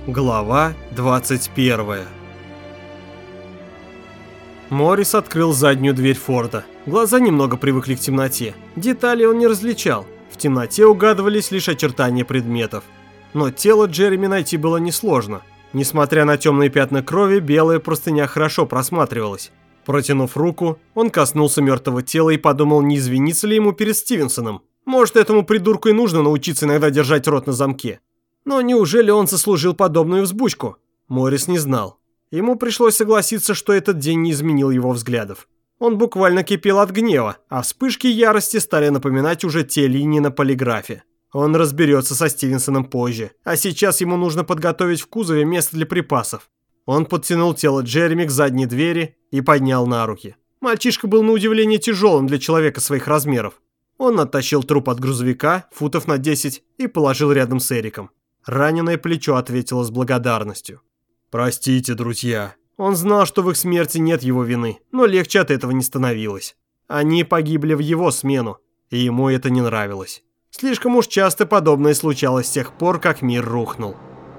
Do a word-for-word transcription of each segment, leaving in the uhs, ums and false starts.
Глава двадцать первая. Моррис открыл заднюю дверь Форда. Глаза немного привыкли к темноте. Детали он не различал. В темноте угадывались лишь очертания предметов. Но тело Джереми найти было несложно. Несмотря на темные пятна крови, белая простыня хорошо просматривалась. Протянув руку, он коснулся мертвого тела и подумал, не извиниться ли ему перед Стивенсоном. Может, этому придурку и нужно научиться иногда держать рот на замке. Но неужели он заслужил подобную взбучку? Моррис не знал. Ему пришлось согласиться, что этот день не изменил его взглядов. Он буквально кипел от гнева, а вспышки ярости стали напоминать уже те линии на полиграфе. Он разберется со Стивенсоном позже, а сейчас ему нужно подготовить в кузове место для припасов. Он подтянул тело Джереми к задней двери и поднял на руки. Мальчишка был на удивление тяжелым для человека своих размеров. Он оттащил труп от грузовика, футов на десять, и положил рядом с Эриком. Раненое плечо ответило с благодарностью. «Простите, друзья». Он знал, что в их смерти нет его вины, но легче от этого не становилось. Они погибли в его смену, и ему это не нравилось. Слишком уж часто подобное случалось с тех пор, как мир рухнул.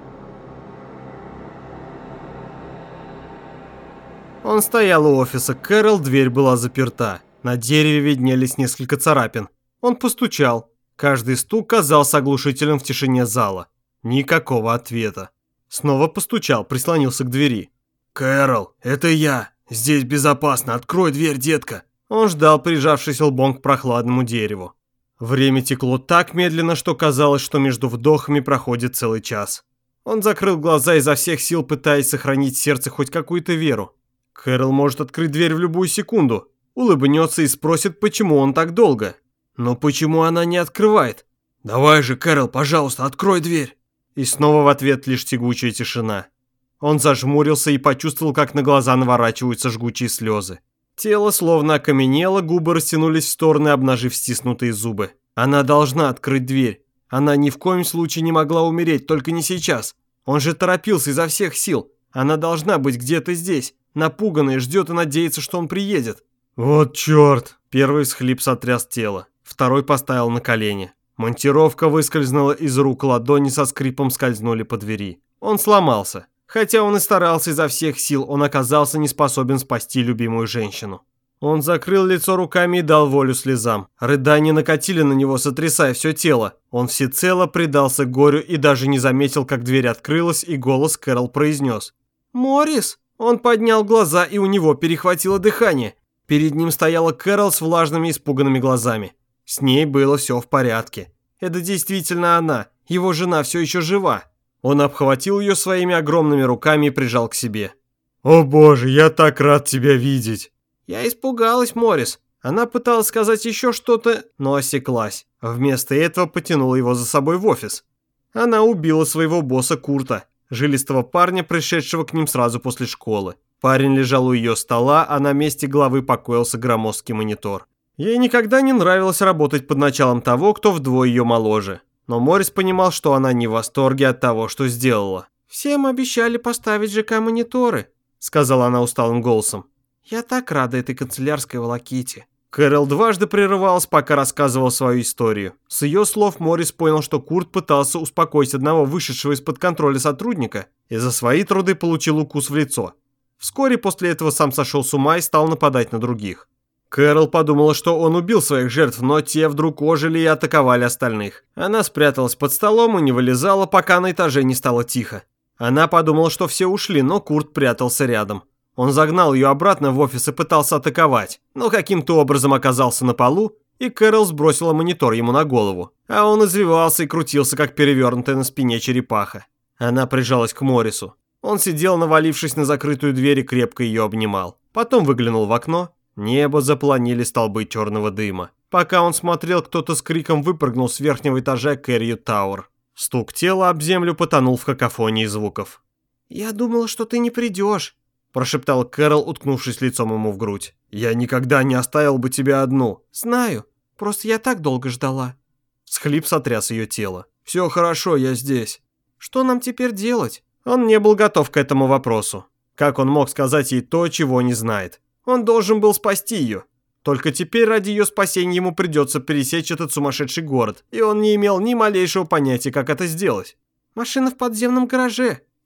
Он стоял у офиса Кэрол, дверь была заперта. На дереве виднелись несколько царапин. Он постучал. Каждый стук казался оглушительным в тишине зала. Никакого ответа. Снова постучал, прислонился к двери. «Кэрол, это я. Здесь безопасно. Открой дверь, детка». Он ждал, прижавшись лбом к прохладному дереву. Время текло так медленно, что казалось, что между вдохами проходит целый час. Он закрыл глаза изо всех сил, пытаясь сохранить в сердце хоть какую-то веру. Кэрол может открыть дверь в любую секунду. Улыбнется и спросит, почему он так долго. Но почему она не открывает? «Давай же, Кэрол, пожалуйста, открой дверь». И снова в ответ лишь тягучая тишина. Он зажмурился и почувствовал, как на глаза наворачиваются жгучие слезы. Тело словно окаменело, губы растянулись в стороны, обнажив стиснутые зубы. Она должна открыть дверь. Она ни в коем случае не могла умереть, только не сейчас. Он же торопился изо всех сил. Она должна быть где-то здесь. Напуганная, ждет и надеется, что он приедет. «Вот черт!» Первый всхлип сотряс тело. Второй поставил на колени. Монтировка выскользнула из рук, ладони со скрипом скользнули по двери. Он сломался. Хотя он и старался изо всех сил, он оказался не способен спасти любимую женщину. Он закрыл лицо руками и дал волю слезам. Рыдания накатили на него, сотрясая все тело. Он всецело предался горю и даже не заметил, как дверь открылась, и голос Кэрол произнес: «Моррис!» Он поднял глаза, и у него перехватило дыхание. Перед ним стояла Кэрол с влажными испуганными глазами. С ней было все в порядке. Это действительно она, его жена все еще жива. Он обхватил ее своими огромными руками и прижал к себе. «О боже, я так рад тебя видеть!» Я испугалась, Моррис. Она пыталась сказать еще что-то, но осеклась. Вместо этого потянула его за собой в офис. Она убила своего босса Курта, жилистого парня, пришедшего к ним сразу после школы. Парень лежал у ее стола, а на месте главы покоился громоздкий монитор. Ей никогда не нравилось работать под началом того, кто вдвое ее моложе. Но Моррис понимал, что она не в восторге от того, что сделала. «Всем обещали поставить ЖК-мониторы», — сказала она усталым голосом. «Я так рада этой канцелярской волоките». Кэрол дважды прерывалась, пока рассказывал свою историю. С ее слов Моррис понял, что Курт пытался успокоить одного вышедшего из-под контроля сотрудника и за свои труды получил укус в лицо. Вскоре после этого сам сошел с ума и стал нападать на других. Кэрол подумала, что он убил своих жертв, но те вдруг ожили и атаковали остальных. Она спряталась под столом и не вылезала, пока на этаже не стало тихо. Она подумала, что все ушли, но Курт прятался рядом. Он загнал ее обратно в офис и пытался атаковать, но каким-то образом оказался на полу, и Кэрол сбросила монитор ему на голову. А он извивался и крутился, как перевернутая на спине черепаха. Она прижалась к Моррису. Он сидел, навалившись на закрытую дверь, и крепко ее обнимал. Потом выглянул в окно. Небо заполонили столбы черного дыма. Пока он смотрел, кто-то с криком выпрыгнул с верхнего этажа Кэррию Тауэр. Стук тела об землю потонул в какофонии звуков. «Я думала, что ты не придешь», – прошептал Кэрол, уткнувшись лицом ему в грудь. «Я никогда не оставил бы тебя одну». «Знаю, просто я так долго ждала». Всхлип сотряс ее тело. «Все хорошо, я здесь». «Что нам теперь делать?» Он не был готов к этому вопросу. Как он мог сказать ей то, чего не знает? Он должен был спасти ее. Только теперь ради ее спасения ему придется пересечь этот сумасшедший город, и он не имел ни малейшего понятия, как это сделать. «Машина в подземном гараже»,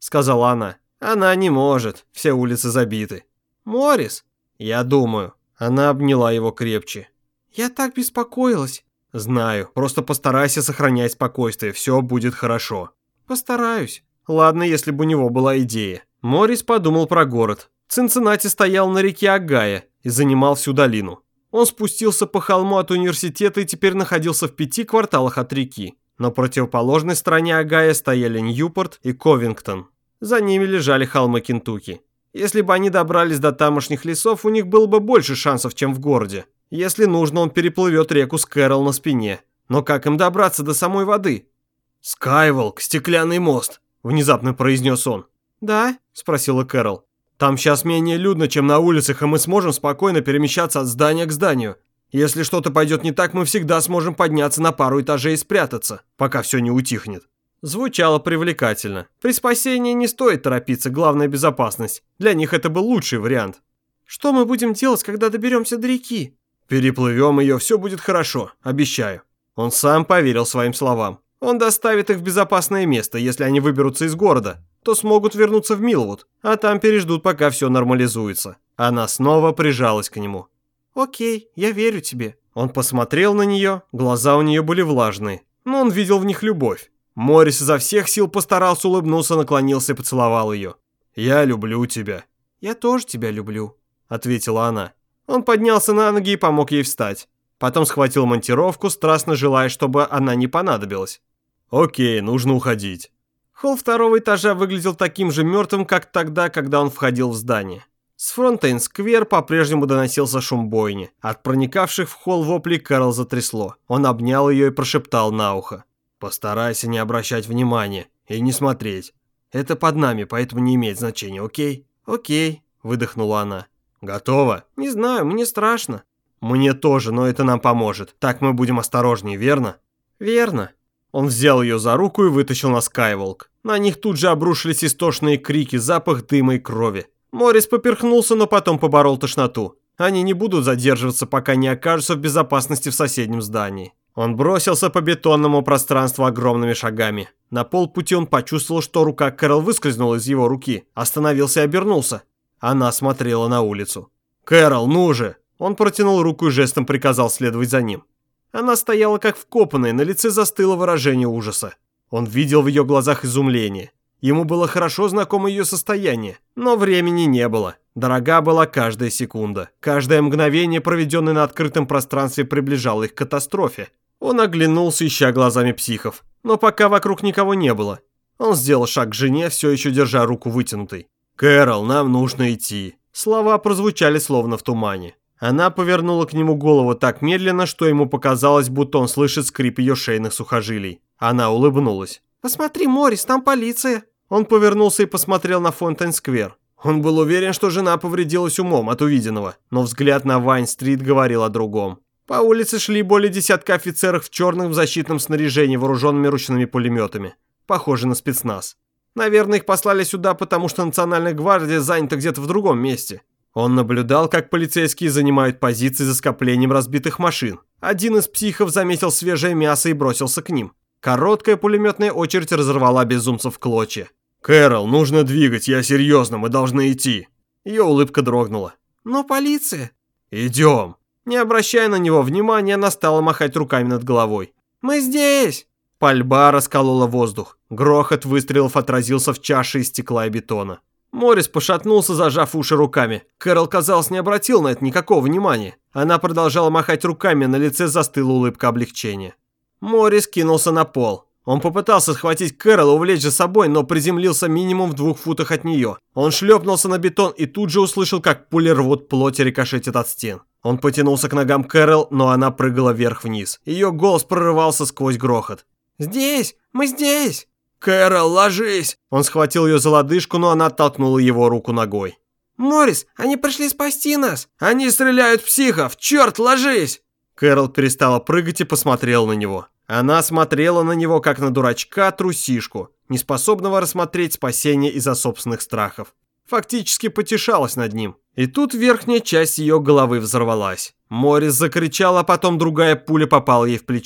сказала она. «Она не может, все улицы забиты». «Моррис?» «Я думаю». Она обняла его крепче. «Я так беспокоилась». «Знаю, просто постарайся сохранять спокойствие, все будет хорошо». «Постараюсь». Ладно, если бы у него была идея. Моррис подумал про город. Цинциннати стоял на реке Огайо и занимал всю долину. Он спустился по холму от университета и теперь находился в пяти кварталах от реки. На противоположной стороне Огайо стояли Ньюпорт и Ковингтон. За ними лежали холмы Кентукки. Если бы они добрались до тамошних лесов, у них было бы больше шансов, чем в городе. Если нужно, он переплывет реку с Кэрол на спине. Но как им добраться до самой воды? «Скайволк, стеклянный мост», — внезапно произнес он. «Да?» — спросила Кэрол. «Там сейчас менее людно, чем на улицах, и мы сможем спокойно перемещаться от здания к зданию. Если что-то пойдет не так, мы всегда сможем подняться на пару этажей и спрятаться, пока все не утихнет». Звучало привлекательно. При спасении не стоит торопиться, главная безопасность. Для них это был лучший вариант. «Что мы будем делать, когда доберемся до реки?» «Переплывем ее, все будет хорошо, обещаю». Он сам поверил своим словам. Он доставит их в безопасное место. Если они выберутся из города, то смогут вернуться в Милвуд, а там переждут, пока все нормализуется. Она снова прижалась к нему. «Окей, я верю тебе». Он посмотрел на нее, глаза у нее были влажные, но он видел в них любовь. Моррис изо всех сил постарался улыбнуться, наклонился и поцеловал ее. «Я люблю тебя». «Я тоже тебя люблю», — ответила она. Он поднялся на ноги и помог ей встать. Потом схватил монтировку, страстно желая, чтобы она не понадобилась. «Окей, нужно уходить». Холл второго этажа выглядел таким же мертвым, как тогда, когда он входил в здание. С Фронтейн-сквер по-прежнему доносился шум бойни. От проникавших в холл воплей Кэрол затрясло. Он обнял ее и прошептал на ухо. «Постарайся не обращать внимания и не смотреть. Это под нами, поэтому не имеет значения, окей?» «Окей», — выдохнула она. «Готово?» «Не знаю, мне страшно». «Мне тоже, но это нам поможет. Так мы будем осторожнее, верно?» «Верно». Он взял ее за руку и вытащил на Скайволк. На них тут же обрушились истошные крики, запах дыма и крови. Моррис поперхнулся, но потом поборол тошноту. Они не будут задерживаться, пока не окажутся в безопасности в соседнем здании. Он бросился по бетонному пространству огромными шагами. На полпути он почувствовал, что рука Кэрол выскользнула из его руки. Остановился и обернулся. Она смотрела на улицу. «Кэрол, ну же!» Он протянул руку и жестом приказал следовать за ним. Она стояла как вкопанная, на лице застыло выражение ужаса. Он видел в ее глазах изумление. Ему было хорошо знакомо ее состояние, но времени не было. Дорога была каждая секунда. Каждое мгновение, проведенное на открытом пространстве, приближало их к катастрофе. Он оглянулся, ища глазами психов, но пока вокруг никого не было. Он сделал шаг к жене, все еще держа руку вытянутой. «Кэрол, нам нужно идти». Слова прозвучали словно в тумане. Она повернула к нему голову так медленно, что ему показалось, будто он слышит скрип ее шейных сухожилий. Она улыбнулась. «Посмотри, Моррис, там полиция». Он повернулся и посмотрел на Фонтейн-сквер. Он был уверен, что жена повредилась умом от увиденного, но взгляд на Вайн-стрит говорил о другом. По улице шли более десятка офицеров в черном защитном снаряжении, вооруженными ручными пулеметами. Похоже на спецназ. Наверное, их послали сюда, потому что Национальная гвардия занята где-то в другом месте. Он наблюдал, как полицейские занимают позиции за скоплением разбитых машин. Один из психов заметил свежее мясо и бросился к ним. Короткая пулеметная очередь разорвала безумцев в клочья. «Кэрол, нужно двигать, я серьезно, мы должны идти». Ее улыбка дрогнула. «Но полиция...» «Идем». Не обращая на него внимания, она стала махать руками над головой. «Мы здесь!» Пальба расколола воздух. Грохот выстрелов отразился в чаше из стекла и бетона. Моррис пошатнулся, зажав уши руками. Кэрол, казалось, не обратил на это никакого внимания. Она продолжала махать руками, на лице застыла улыбка облегчения. Моррис кинулся на пол. Он попытался схватить Кэрол и увлечь за собой, но приземлился минимум в двух футах от нее. Он шлепнулся на бетон и тут же услышал, как пули рвут плоть и рикошетят от стен. Он потянулся к ногам Кэрол, но она прыгала вверх-вниз. Ее голос прорывался сквозь грохот. «Здесь! Мы здесь!» «Кэрол, ложись!» Он схватил ее за лодыжку, но она оттолкнула его руку ногой. «Моррис, они пришли спасти нас! Они стреляют в психов! Черт, ложись!» Кэрол перестала прыгать и посмотрела на него. Она смотрела на него, как на дурачка-трусишку, неспособного рассмотреть спасение из-за собственных страхов. Фактически потешалась над ним. И тут верхняя часть ее головы взорвалась. Моррис закричал, а потом другая пуля попала ей в плечо.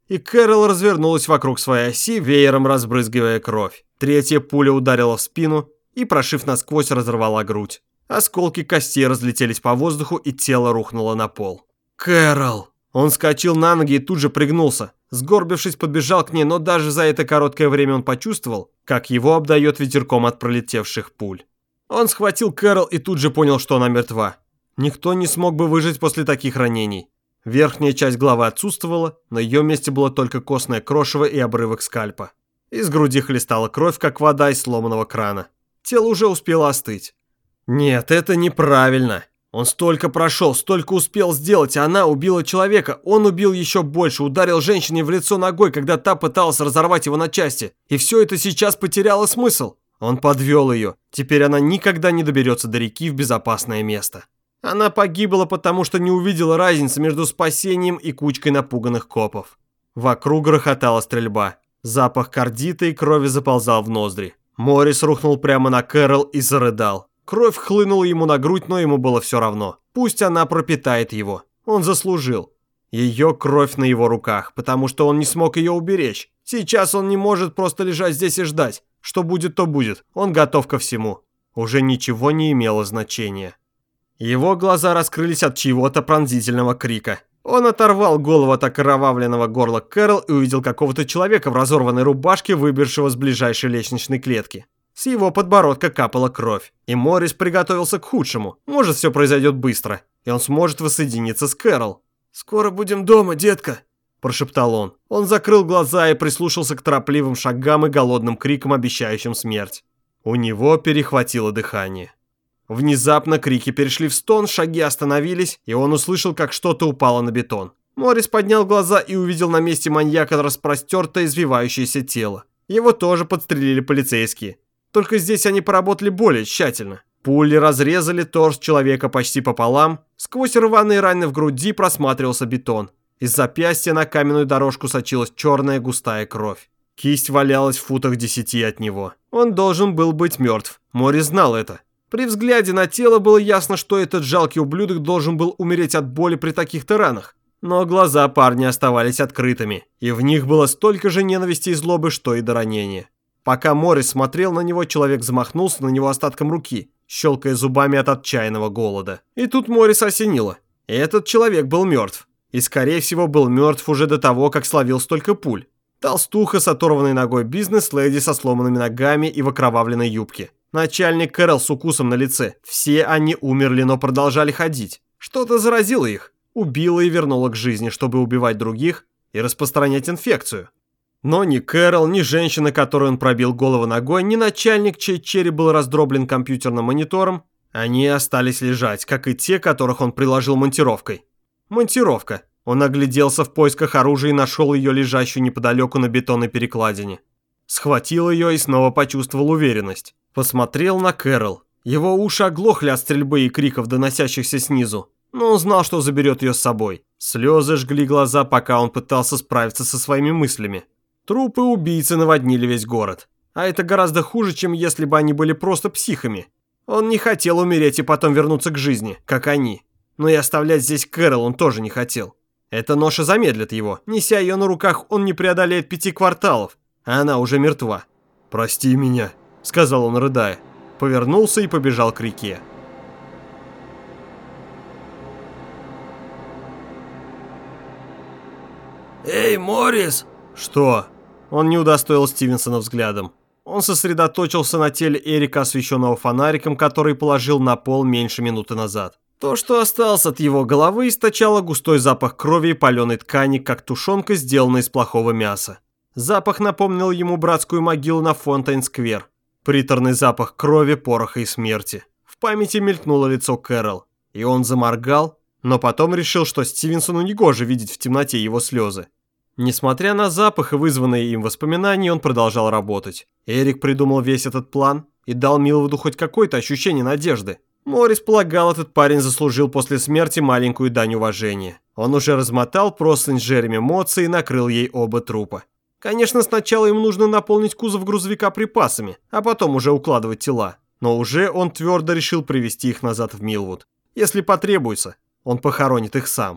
и Кэрол развернулась вокруг своей оси, веером разбрызгивая кровь. Третья пуля ударила в спину и, прошив насквозь, разорвала грудь. Осколки костей разлетелись по воздуху, и тело рухнуло на пол. «Кэрол!» Он вскочил на ноги и тут же пригнулся. Сгорбившись, подбежал к ней, но даже за это короткое время он почувствовал, как его обдает ветерком от пролетевших пуль. Он схватил Кэрол и тут же понял, что она мертва. Никто не смог бы выжить после таких ранений. Верхняя часть головы отсутствовала, на ее месте было только костное крошево и обрывок скальпа. Из груди хлестала кровь, как вода из сломанного крана. Тело уже успело остыть. Нет, это неправильно. Он столько прошел, столько успел сделать, а она убила человека. Он убил еще больше, ударил женщине в лицо ногой, когда та пыталась разорвать его на части. И все это сейчас потеряло смысл. Он подвел ее. Теперь она никогда не доберется до реки в безопасное место. Она погибла, потому что не увидела разницы между спасением и кучкой напуганных копов. Вокруг грохотала стрельба. Запах кардита и крови заползал в ноздри. Моррис рухнул прямо на Кэрол и зарыдал. Кровь хлынула ему на грудь, но ему было все равно. Пусть она пропитает его. Он заслужил. Ее кровь на его руках, потому что он не смог ее уберечь. Сейчас он не может просто лежать здесь и ждать. Что будет, то будет. Он готов ко всему. Уже ничего не имело значения. Его глаза раскрылись от чьего-то пронзительного крика. Он оторвал голову от окровавленного горла Кэрол и увидел какого-то человека в разорванной рубашке, выбежавшего с ближайшей лестничной клетки. С его подбородка капала кровь. И Моррис приготовился к худшему. Может, все произойдет быстро, и он сможет воссоединиться с Кэрол. «Скоро будем дома, детка», – прошептал он. Он закрыл глаза и прислушался к торопливым шагам и голодным крикам, обещающим смерть. У него перехватило дыхание. Внезапно крики перешли в стон, шаги остановились, и он услышал, как что-то упало на бетон. Моррис поднял глаза и увидел на месте маньяка распростертое извивающееся тело. Его тоже подстрелили полицейские. Только здесь они поработали более тщательно. Пули разрезали торс человека почти пополам. Сквозь рваные раны в груди просматривался бетон. Из запястья на каменную дорожку сочилась черная густая кровь. Кисть валялась в футах десяти от него. Он должен был быть мертв. Моррис знал это. При взгляде на тело было ясно, что этот жалкий ублюдок должен был умереть от боли при таких-то ранах. Но глаза парня оставались открытыми, и в них было столько же ненависти и злобы, что и до ранения. Пока Моррис смотрел на него, человек замахнулся на него остатком руки, щелкая зубами от отчаянного голода. И тут Моррис осенило. Этот человек был мертв. И, скорее всего, был мертв уже до того, как словил столько пуль. Толстуха с оторванной ногой бизнес-леди со сломанными ногами и в окровавленной юбке. Начальник Кэрол с укусом на лице. Все они умерли, но продолжали ходить. Что-то заразило их. Убило и вернуло к жизни, чтобы убивать других и распространять инфекцию. Но ни Кэрол, ни женщина, которой он пробил голову ногой, ни начальник, чей череп был раздроблен компьютерным монитором, они остались лежать, как и те, которых он приложил монтировкой. Монтировка. Он огляделся в поисках оружия и нашел ее лежащую неподалеку на бетонной перекладине. Схватил ее и снова почувствовал уверенность. Посмотрел на Кэрол. Его уши оглохли от стрельбы и криков, доносящихся снизу. Но он знал, что заберет ее с собой. Слезы жгли глаза, пока он пытался справиться со своими мыслями. Трупы убийцы наводнили весь город. А это гораздо хуже, чем если бы они были просто психами. Он не хотел умереть и потом вернуться к жизни, как они. Но и оставлять здесь Кэрол он тоже не хотел. Эта ноша замедлит его. Неся ее на руках, он не преодолеет пяти кварталов. А она уже мертва. «Прости меня», — сказал он, рыдая. Повернулся и побежал к реке. «Эй, Моррис!» «Что?» Он не удостоил Стивенсона взглядом. Он сосредоточился на теле Эрика, освещенного фонариком, который положил на пол меньше минуты назад. То, что осталось от его головы, источало густой запах крови и паленой ткани, как тушенка, сделанная из плохого мяса. Запах напомнил ему братскую могилу на Фонтейн-сквер. Приторный запах крови, пороха и смерти. В памяти мелькнуло лицо Кэрол, и он заморгал, но потом решил, что Стивенсону негоже видеть в темноте его слезы. Несмотря на запах и вызванные им воспоминания, он продолжал работать. Эрик придумал весь этот план и дал Милвуду хоть какое-то ощущение надежды. Моррис полагал, этот парень заслужил после смерти маленькую дань уважения. Он уже размотал простынь с Джереми Моци и накрыл ей оба трупа. Конечно, сначала им нужно наполнить кузов грузовика припасами, а потом уже укладывать тела. Но уже он твердо решил привезти их назад в Милвуд. Если потребуется, он похоронит их сам.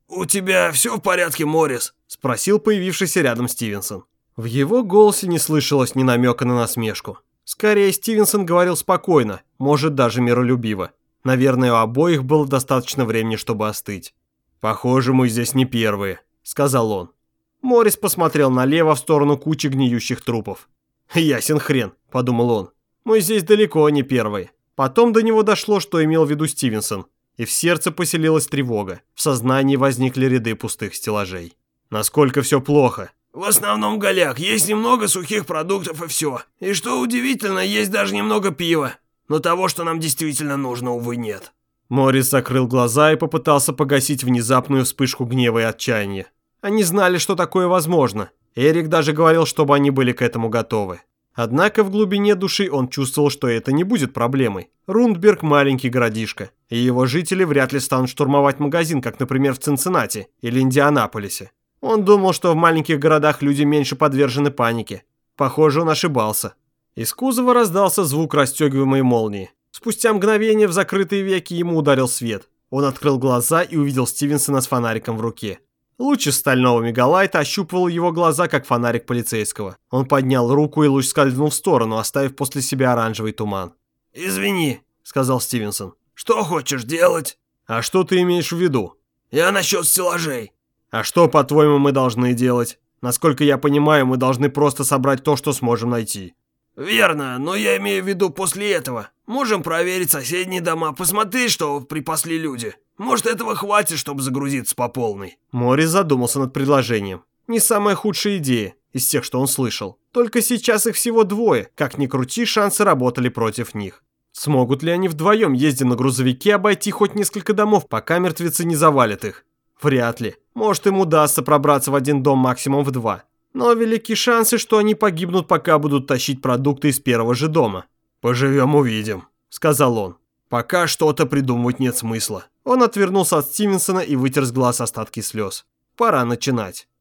«У тебя все в порядке, Моррис?» – спросил появившийся рядом Стивенсон. В его голосе не слышалось ни намека на насмешку. Скорее, Стивенсон говорил спокойно, может, даже миролюбиво. Наверное, у обоих было достаточно времени, чтобы остыть. «Похоже, мы здесь не первые», – сказал он. Моррис посмотрел налево в сторону кучи гниющих трупов. «Ясен хрен», – подумал он. «Мы здесь далеко не первые». Потом до него дошло, что имел в виду Стивенсон, и в сердце поселилась тревога. В сознании возникли ряды пустых стеллажей. Насколько все плохо? «В основном голяк, есть немного сухих продуктов и все. И что удивительно, есть даже немного пива. Но того, что нам действительно нужно, увы, нет». Моррис закрыл глаза и попытался погасить внезапную вспышку гнева и отчаяния. Они знали, что такое возможно. Эрик даже говорил, чтобы они были к этому готовы. Однако в глубине души он чувствовал, что это не будет проблемой. Рундберг – маленький городишко, и его жители вряд ли станут штурмовать магазин, как, например, в Цинциннати или Индианаполисе. Он думал, что в маленьких городах люди меньше подвержены панике. Похоже, он ошибался. Из кузова раздался звук расстегиваемой молнии. Спустя мгновение в закрытые веки ему ударил свет. Он открыл глаза и увидел Стивенсона с фонариком в руке. Луч из стального мегалайта ощупывал его глаза, как фонарик полицейского. Он поднял руку, и луч скользнул в сторону, оставив после себя оранжевый туман. «Извини», — сказал Стивенсон. «Что хочешь делать?» «А что ты имеешь в виду?» «Я насчет стеллажей». «А что, по-твоему, мы должны делать? Насколько я понимаю, мы должны просто собрать то, что сможем найти». «Верно, но я имею в виду после этого. Можем проверить соседние дома, посмотреть, что припасли люди. Может, этого хватит, чтобы загрузиться по полной». Моррис задумался над предложением. Не самая худшая идея из тех, что он слышал. Только сейчас их всего двое. Как ни крути, шансы работали против них. Смогут ли они вдвоем, ездя на грузовике, обойти хоть несколько домов, пока мертвецы не завалят их? Вряд ли. Может, им удастся пробраться в один дом, максимум в два. Но велики шансы, что они погибнут, пока будут тащить продукты из первого же дома. «Поживем, увидим», — сказал он. «Пока что-то придумывать нет смысла». Он отвернулся от Стивенсона и вытер с глаз остатки слез. Пора начинать.